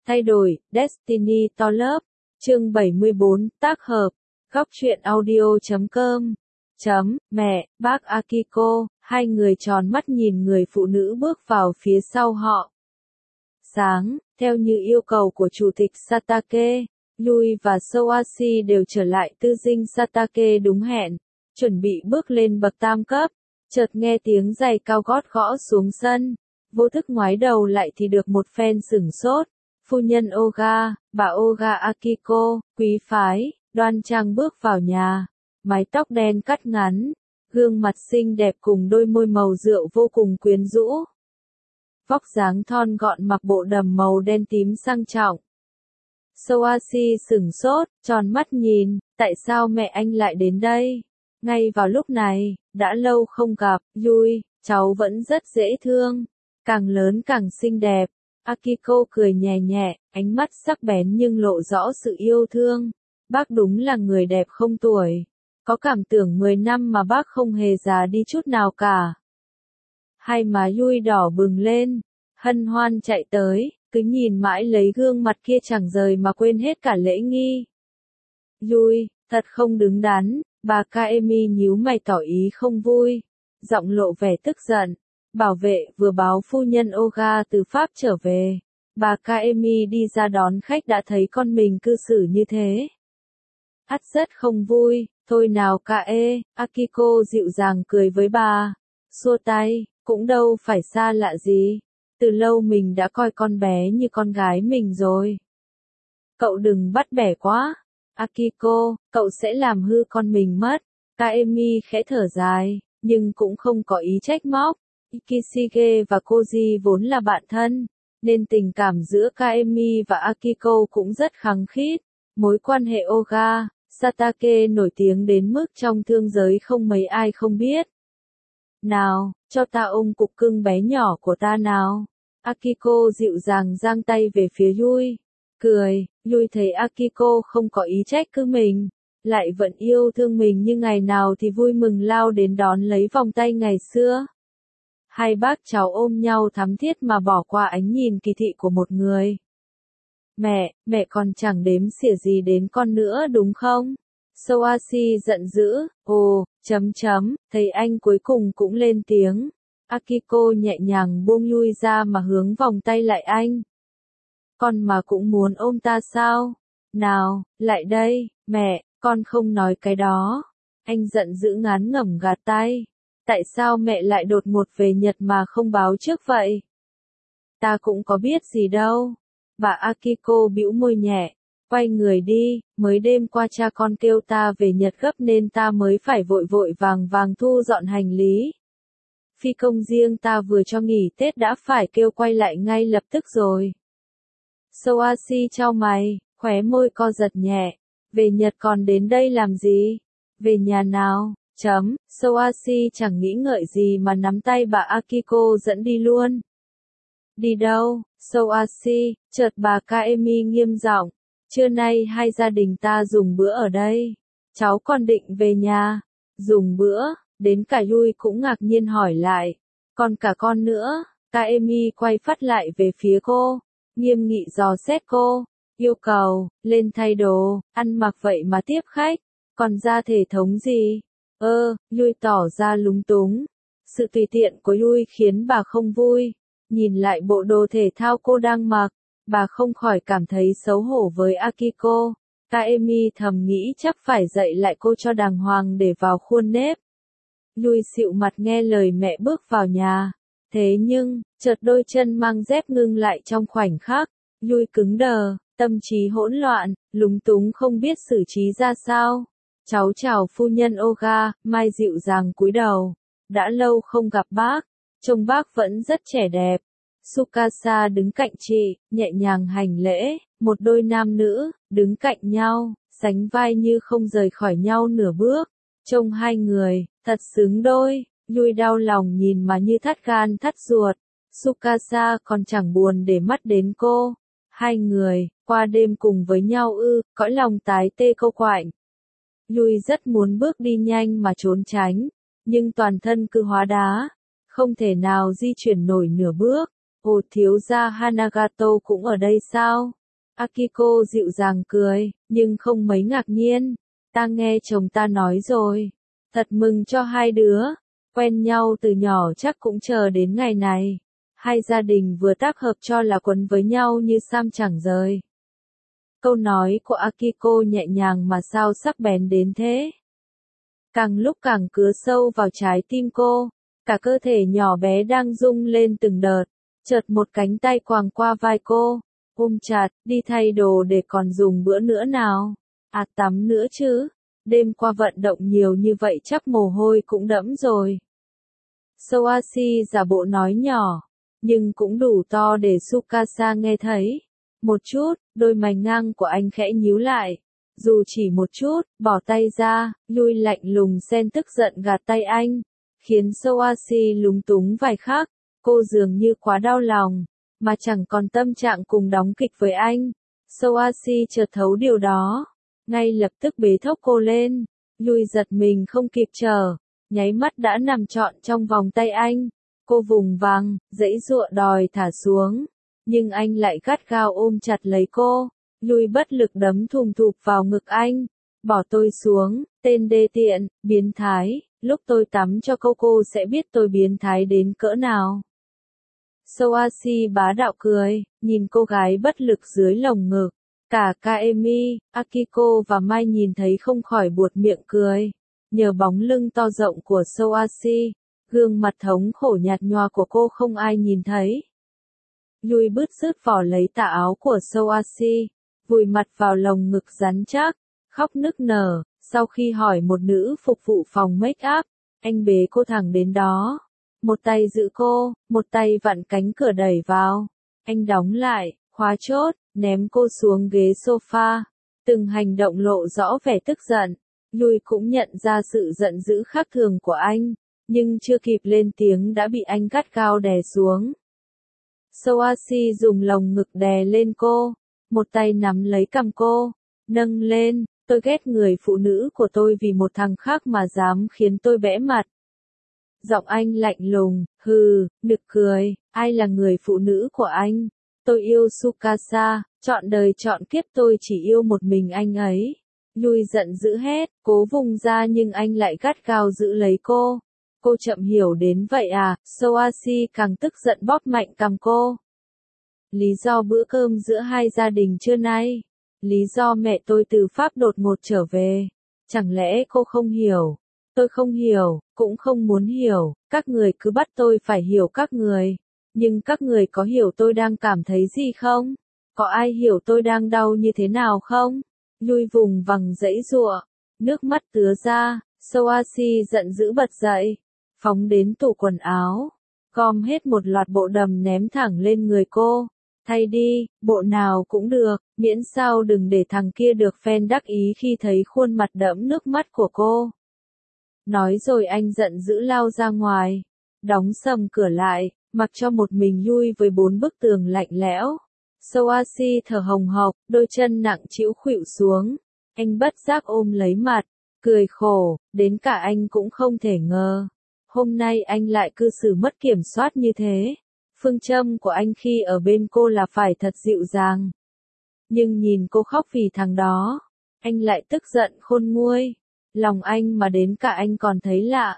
Thay đổi, Destiny to lớp. Chương 74, tác hợp. Góc truyện audio.com. Mẹ, bác Akiko, hai người tròn mắt nhìn người phụ nữ bước vào phía sau họ. Sáng, theo như yêu cầu của chủ tịch Satake, Yui và Soashi đều trở lại tư dinh Satake đúng hẹn, chuẩn bị bước lên bậc tam cấp, chợt nghe tiếng giày cao gót gõ xuống sân, vô thức ngoái đầu lại thì được một phen sửng sốt. Phu nhân Oga, bà Oga Akiko, quý phái, đoan trang bước vào nhà, mái tóc đen cắt ngắn, gương mặt xinh đẹp cùng đôi môi màu rượu vô cùng quyến rũ. Vóc dáng thon gọn mặc bộ đầm màu đen tím sang trọng. Soashi sửng sốt, tròn mắt nhìn, tại sao mẹ anh lại đến đây? Ngay vào lúc này, đã lâu không gặp, Yui, cháu vẫn rất dễ thương, càng lớn càng xinh đẹp. Akiko cười nhẹ nhẹ, ánh mắt sắc bén nhưng lộ rõ sự yêu thương. Bác đúng là người đẹp không tuổi. Có cảm tưởng 10 năm mà bác không hề già đi chút nào cả. Hai má Yui đỏ bừng lên, hân hoan chạy tới, cứ nhìn mãi lấy gương mặt kia chẳng rời mà quên hết cả lễ nghi. Yui, thật không đứng đắn, bà Kaemi nhíu mày tỏ ý không vui, giọng lộ vẻ tức giận. Bảo vệ vừa báo phu nhân Oga từ Pháp trở về. Bà Kaemi đi ra đón khách đã thấy con mình cư xử như thế. Ắt rất không vui, thôi nào Kae, Akiko dịu dàng cười với bà. Xua tay, cũng đâu phải xa lạ gì. Từ lâu mình đã coi con bé như con gái mình rồi. Cậu đừng bắt bẻ quá. Akiko, cậu sẽ làm hư con mình mất. Kaemi khẽ thở dài, nhưng cũng không có ý trách móc. Kishige và Koji vốn là bạn thân, nên tình cảm giữa Kaemi và Akiko cũng rất khăng khít. Mối quan hệ Oga, Satake nổi tiếng đến mức trong thương giới không mấy ai không biết. Nào, cho ta ôm cục cưng bé nhỏ của ta nào. Akiko dịu dàng giang tay về phía Yui. Cười, Yui thấy Akiko không có ý trách cứ mình, lại vẫn yêu thương mình như ngày nào thì vui mừng lao đến đón lấy vòng tay ngày xưa. Hai bác cháu ôm nhau thắm thiết mà bỏ qua ánh nhìn kỳ thị của một người. Mẹ còn chẳng đếm xỉa gì đến con nữa đúng không? Soashi giận dữ, thấy anh cuối cùng cũng lên tiếng. Akiko nhẹ nhàng buông Yui ra mà hướng vòng tay lại anh. Con mà cũng muốn ôm ta sao? Nào, lại đây, mẹ, con không nói cái đó. Anh giận dữ ngán ngẩm gạt tay. Tại sao mẹ lại đột ngột về Nhật mà không báo trước vậy? Ta cũng có biết gì đâu. Bà Akiko bĩu môi nhẹ, quay người đi, mới đêm qua cha con kêu ta về Nhật gấp nên ta mới phải vội vội vàng vàng thu dọn hành lý. Phi công riêng ta vừa cho nghỉ Tết đã phải kêu quay lại ngay lập tức rồi. Soashi chau mày, khóe môi co giật nhẹ. Về Nhật còn đến đây làm gì? Về nhà nào? Soashi chẳng nghĩ ngợi gì mà nắm tay bà Akiko dẫn đi luôn. Đi đâu, Soashi? Chợt bà Kaemi nghiêm giọng. Trưa nay hai gia đình ta dùng bữa ở đây. Cháu còn định về nhà. Dùng bữa, đến cả Yui cũng ngạc nhiên hỏi lại. Còn cả con nữa, Kaemi quay phát lại về phía cô. Nghiêm nghị dò xét cô. Yêu cầu, lên thay đồ, ăn mặc vậy mà tiếp khách. Còn ra thể thống gì? Yui tỏ ra lúng túng. Sự tùy tiện của Yui khiến bà không vui. Nhìn lại bộ đồ thể thao cô đang mặc, bà không khỏi cảm thấy xấu hổ với Akiko. Kaemi thầm nghĩ chắc phải dạy lại cô cho đàng hoàng để vào khuôn nếp. Yui xịu mặt nghe lời mẹ bước vào nhà. Thế nhưng, chợt đôi chân mang dép ngưng lại trong khoảnh khắc. Yui cứng đờ, tâm trí hỗn loạn, lúng túng không biết xử trí ra sao. Cháu chào phu nhân Oga, Mai dịu dàng cúi đầu. Đã lâu không gặp bác, trông bác vẫn rất trẻ đẹp. Tsukasa đứng cạnh chị, nhẹ nhàng hành lễ, một đôi nam nữ, đứng cạnh nhau, sánh vai như không rời khỏi nhau nửa bước. Trông hai người, thật xứng đôi, Yui đau lòng nhìn mà như thắt gan thắt ruột. Tsukasa còn chẳng buồn để mắt đến cô. Hai người, qua đêm cùng với nhau cõi lòng tái tê câu quạnh. Yui rất muốn bước đi nhanh mà trốn tránh, nhưng toàn thân cứ hóa đá, không thể nào di chuyển nổi nửa bước. Ồ, thiếu gia Hanagato cũng ở đây sao? Akiko dịu dàng cười, nhưng không mấy ngạc nhiên. Ta nghe chồng ta nói rồi. Thật mừng cho hai đứa. Quen nhau từ nhỏ chắc cũng chờ đến ngày này. Hai gia đình vừa tác hợp cho là quấn với nhau như sam chẳng rời. Câu nói của Akiko nhẹ nhàng mà sao sắc bén đến thế. Càng lúc càng cứa sâu vào trái tim cô. Cả cơ thể nhỏ bé đang rung lên từng đợt. Chợt một cánh tay quàng qua vai cô. Ôm chặt, đi thay đồ để còn dùng bữa nữa nào. À, tắm nữa chứ. Đêm qua vận động nhiều như vậy chắc mồ hôi cũng đẫm rồi. Soashi giả bộ nói nhỏ, nhưng cũng đủ to để Tsukasa nghe thấy. Một chút, đôi mày ngang của anh khẽ nhíu lại. Dù chỉ một chút, bỏ tay ra, Lui lạnh lùng xen tức giận gạt tay anh. Khiến Soashi lúng túng vài khắc. Cô dường như quá đau lòng, mà chẳng còn tâm trạng cùng đóng kịch với anh. Soashi chợt thấu điều đó. Ngay lập tức bế thốc cô lên. Lui giật mình không kịp chờ. Nháy mắt đã nằm trọn trong vòng tay anh. Cô vùng vằng, giãy giụa đòi thả xuống. Nhưng anh lại gắt gao ôm chặt lấy cô. Lui bất lực đấm thùm thụp vào ngực anh. Bỏ tôi xuống, tên đê tiện, biến thái. Lúc tôi tắm cho cô sẽ biết tôi biến thái đến cỡ nào. Soashi bá đạo cười, nhìn cô gái bất lực dưới lồng ngực. Cả Kaemi, Akiko và Mai nhìn thấy không khỏi buột miệng cười. Nhờ bóng lưng to rộng của Soashi, gương mặt thống khổ nhạt nhòa của cô không ai nhìn thấy. Lui bứt rứt vỏ lấy tà áo của Soashi, vùi mặt vào lồng ngực rắn chắc, khóc nức nở. Sau khi hỏi một nữ phục vụ phòng make up, anh bế cô thẳng đến đó. Một tay giữ cô, một tay vặn cánh cửa đẩy vào. Anh đóng lại, khóa chốt, ném cô xuống ghế sofa. Từng hành động lộ rõ vẻ tức giận. Lui cũng nhận ra sự giận dữ khác thường của anh, nhưng chưa kịp lên tiếng đã bị anh gắt gao đè xuống. Soashi dùng lồng ngực đè lên cô, một tay nắm lấy cằm cô, nâng lên. Tôi ghét người phụ nữ của tôi vì một thằng khác mà dám khiến tôi bẽ mặt. Giọng anh lạnh lùng, hừ, nực cười, ai là người phụ nữ của anh? Tôi yêu Tsukasa, trọn đời trọn kiếp tôi chỉ yêu một mình anh ấy. Lui giận dữ hét, cố vùng ra nhưng anh lại gắt gao giữ lấy cô. Cô chậm hiểu đến vậy à? Soashi càng tức giận bóp mạnh cằm cô. Lý do bữa cơm giữa hai gia đình trưa nay. Lý do mẹ tôi từ Pháp đột ngột trở về. Chẳng lẽ cô không hiểu? Tôi không hiểu, cũng không muốn hiểu. Các người cứ bắt tôi phải hiểu các người. Nhưng các người có hiểu tôi đang cảm thấy gì không? Có ai hiểu tôi đang đau như thế nào không? Lui vùng vằng giãy giụa, nước mắt tứa ra. Soashi giận dữ bật dậy, phóng đến tủ quần áo, gom hết một loạt bộ đầm ném thẳng lên người cô. Thay đi, bộ nào cũng được, miễn sao đừng để thằng kia được phen đắc ý khi thấy khuôn mặt đẫm nước mắt của cô. Nói rồi anh giận dữ lao ra ngoài, đóng sầm cửa lại, mặc cho một mình Lui với 4 bức tường lạnh lẽo. Soashi thở hồng hộc, đôi chân nặng trĩu khuỵu xuống. Anh bất giác ôm lấy mặt, cười khổ, đến cả anh cũng không thể ngờ. Hôm nay anh lại cư xử mất kiểm soát như thế. Phương châm của anh khi ở bên cô là phải thật dịu dàng. Nhưng nhìn cô khóc vì thằng đó, anh lại tức giận khôn nguôi. Lòng anh mà đến cả anh còn thấy lạ.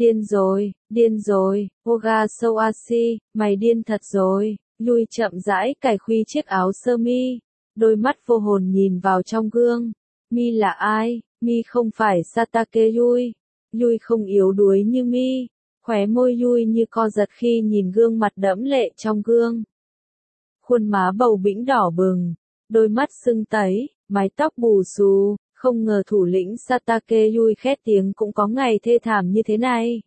Điên rồi, Oga Soashi, mày điên thật rồi. Lui chậm rãi cài khuy chiếc áo sơ mi, đôi mắt vô hồn nhìn vào trong gương. Mi là ai? Mi không phải Satake Lui. Lui không yếu đuối như Mi. Khóe môi Lui như co giật khi nhìn gương mặt đẫm lệ trong gương. Khuôn má bầu bĩnh đỏ bừng, đôi mắt sưng tấy, mái tóc bù xù. Không ngờ thủ lĩnh Satake Lui khét tiếng cũng có ngày thê thảm như thế này.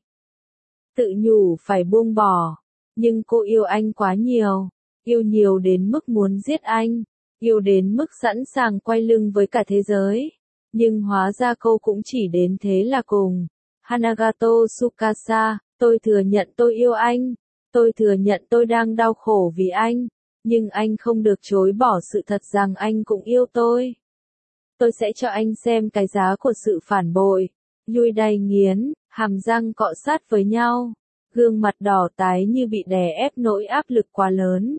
Tự nhủ phải buông bỏ. Nhưng cô yêu anh quá nhiều. Yêu nhiều đến mức muốn giết anh. Yêu đến mức sẵn sàng quay lưng với cả thế giới. Nhưng hóa ra cô cũng chỉ đến thế là cùng. Hanagato Tsukasa, tôi thừa nhận tôi yêu anh. Tôi thừa nhận tôi đang đau khổ vì anh. Nhưng anh không được chối bỏ sự thật rằng anh cũng yêu tôi. Tôi sẽ cho anh xem cái giá của sự phản bội. Lui đầy nghiến, hàm răng cọ sát với nhau. gương mặt đỏ tái như bị đè ép nỗi áp lực quá lớn.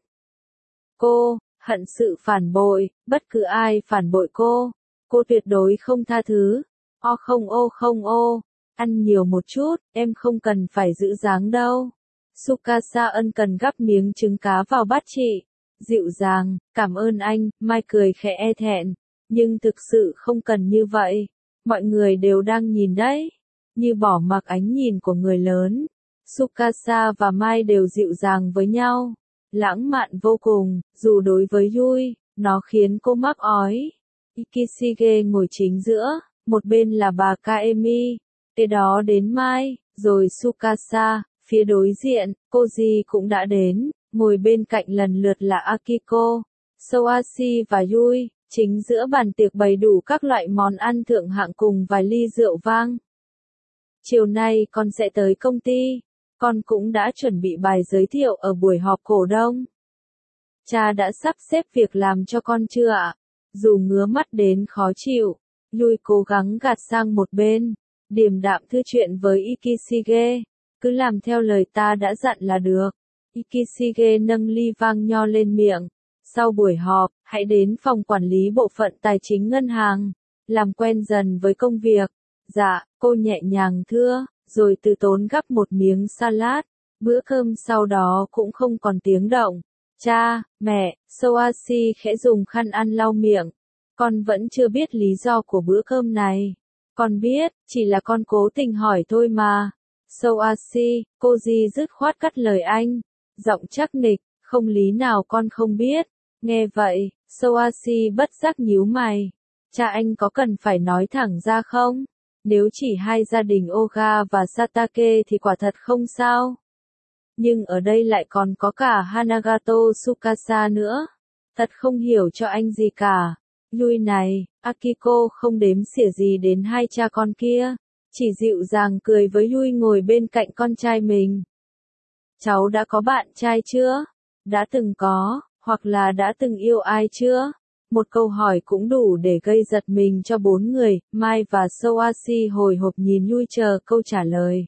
Cô, hận sự phản bội, bất cứ ai phản bội cô tuyệt đối không tha thứ. Không ô, ăn nhiều một chút, em không cần phải giữ dáng đâu. Tsukasa ân cần gắp miếng trứng cá vào bát chị. Dịu dàng, cảm ơn anh, Mai cười khẽ e thẹn. Nhưng thực sự không cần như vậy. Mọi người đều đang nhìn đấy. Như bỏ mặc ánh nhìn của người lớn. Tsukasa và Mai đều dịu dàng với nhau. Lãng mạn vô cùng, dù đối với Yui, nó khiến cô mắc ói. Ikishige ngồi chính giữa, một bên là bà Kaemi. Kế đó đến Mai, rồi Tsukasa, phía đối diện, Koji cũng đã đến, ngồi bên cạnh lần lượt là Akiko, Soashi và Yui. Chính giữa bàn tiệc bày đủ các loại món ăn thượng hạng cùng vài ly rượu vang. Chiều nay con sẽ tới công ty. Con cũng đã chuẩn bị bài giới thiệu ở buổi họp cổ đông. Cha đã sắp xếp việc làm cho con chưa ạ? Dù ngứa mắt đến khó chịu, Yui cố gắng gạt sang một bên, điềm đạm thư chuyện với Ikishige. Cứ làm theo lời ta đã dặn là được. Ikishige nâng ly vang nho lên miệng. Sau buổi họp, hãy đến phòng quản lý bộ phận tài chính ngân hàng, làm quen dần với công việc. Dạ, cô nhẹ nhàng thưa, rồi từ tốn gắp một miếng salad. Bữa cơm sau đó cũng không còn tiếng động. Cha, mẹ, Soashi khẽ dùng khăn ăn lau miệng. Con vẫn chưa biết lý do của bữa cơm này. Con biết, chỉ là con cố tình hỏi thôi mà. Soashi, Koji dứt khoát cắt lời anh. Giọng chắc nịch, không lý nào con không biết. Nghe vậy, Soashi bất giác nhíu mày. Cha anh có cần phải nói thẳng ra không? Nếu chỉ hai gia đình Oga và Satake thì quả thật không sao. Nhưng ở đây lại còn có cả Hanagato Tsukasa nữa. Thật không hiểu cho anh gì cả. Yui này, Akiko không đếm xỉa gì đến hai cha con kia. Chỉ dịu dàng cười với Yui ngồi bên cạnh con trai mình. Cháu đã có bạn trai chưa? Đã từng có, hoặc là đã từng yêu ai chưa? Một câu hỏi cũng đủ để gây giật mình cho bốn người. Mai và Soashi hồi hộp nhìn Yui chờ câu trả lời.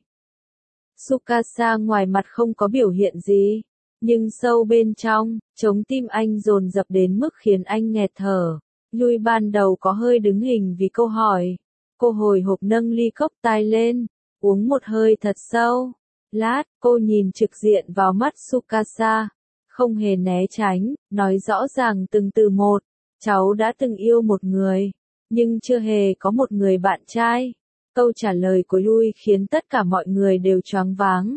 Tsukasa ngoài mặt không có biểu hiện gì, nhưng sâu bên trong, chống tim anh dồn dập đến mức khiến anh nghẹt thở. Yui ban đầu có hơi đứng hình vì câu hỏi. Cô hồi hộp nâng ly cốc tai lên, uống một hơi thật sâu. Lát, cô nhìn trực diện vào mắt Tsukasa, không hề né tránh, nói rõ ràng từng từ một. Cháu đã từng yêu một người, nhưng chưa hề có một người bạn trai. Câu trả lời của Yui khiến tất cả mọi người đều choáng váng.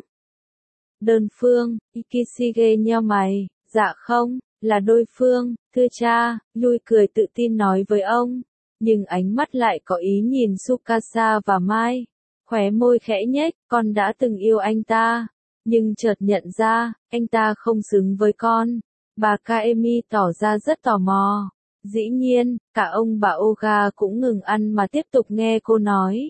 Đơn phương, Ikishige nheo mày, dạ không, là đôi phương, thưa cha, Yui cười tự tin nói với ông. Nhưng ánh mắt lại có ý nhìn Tsukasa và Mai. Khóe môi khẽ nhếch, con đã từng yêu anh ta. Nhưng chợt nhận ra, anh ta không xứng với con. Bà Kaemi tỏ ra rất tò mò. Dĩ nhiên, cả ông bà Oga cũng ngừng ăn mà tiếp tục nghe cô nói.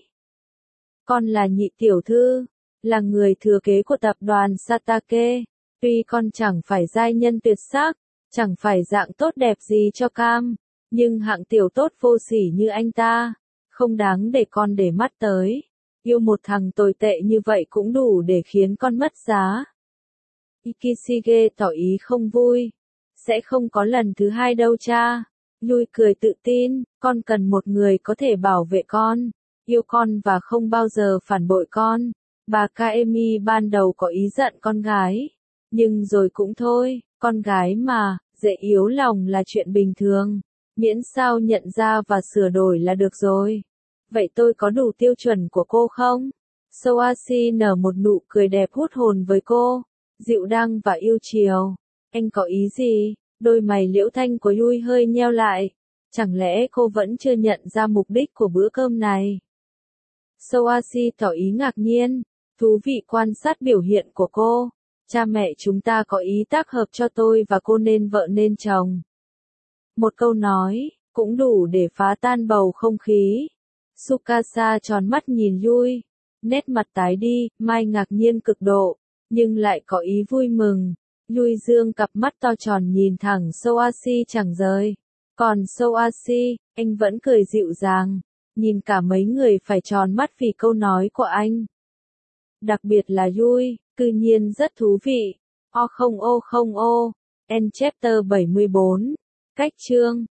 Con là nhị tiểu thư, là người thừa kế của tập đoàn Satake. Tuy con chẳng phải giai nhân tuyệt sắc, chẳng phải dạng tốt đẹp gì cho cam, nhưng hạng tiểu tốt vô sỉ như anh ta, không đáng để con để mắt tới. Yêu một thằng tồi tệ như vậy cũng đủ để khiến con mất giá. Ikishige tỏ ý không vui. Sẽ không có lần thứ hai đâu cha. Yui cười tự tin, con cần một người có thể bảo vệ con, yêu con và không bao giờ phản bội con. Bà Kaemi ban đầu có ý giận con gái, nhưng rồi cũng thôi, con gái mà, dễ yếu lòng là chuyện bình thường, miễn sao nhận ra và sửa đổi là được rồi. Vậy tôi có đủ tiêu chuẩn của cô không? Soashi nở một nụ cười đẹp hút hồn với cô, dịu dàng và yêu chiều. Anh có ý gì? Đôi mày liễu thanh của Yui hơi nheo lại. Chẳng lẽ cô vẫn chưa nhận ra mục đích của bữa cơm này? Soashi tỏ ý ngạc nhiên, thú vị quan sát biểu hiện của cô. Cha mẹ chúng ta có ý tác hợp cho tôi và cô nên vợ nên chồng. Một câu nói, cũng đủ để phá tan bầu không khí. Tsukasa tròn mắt nhìn Yui, nét mặt tái đi, Mai ngạc nhiên cực độ, nhưng lại có ý vui mừng. Yui dương cặp mắt to tròn nhìn thẳng Soashi chẳng rời. Còn Soashi, anh vẫn cười dịu dàng, nhìn cả mấy người phải tròn mắt vì câu nói của anh. Đặc biệt là Yui, Cư nhiên rất thú vị. O không ô. End chapter 74. Cách chương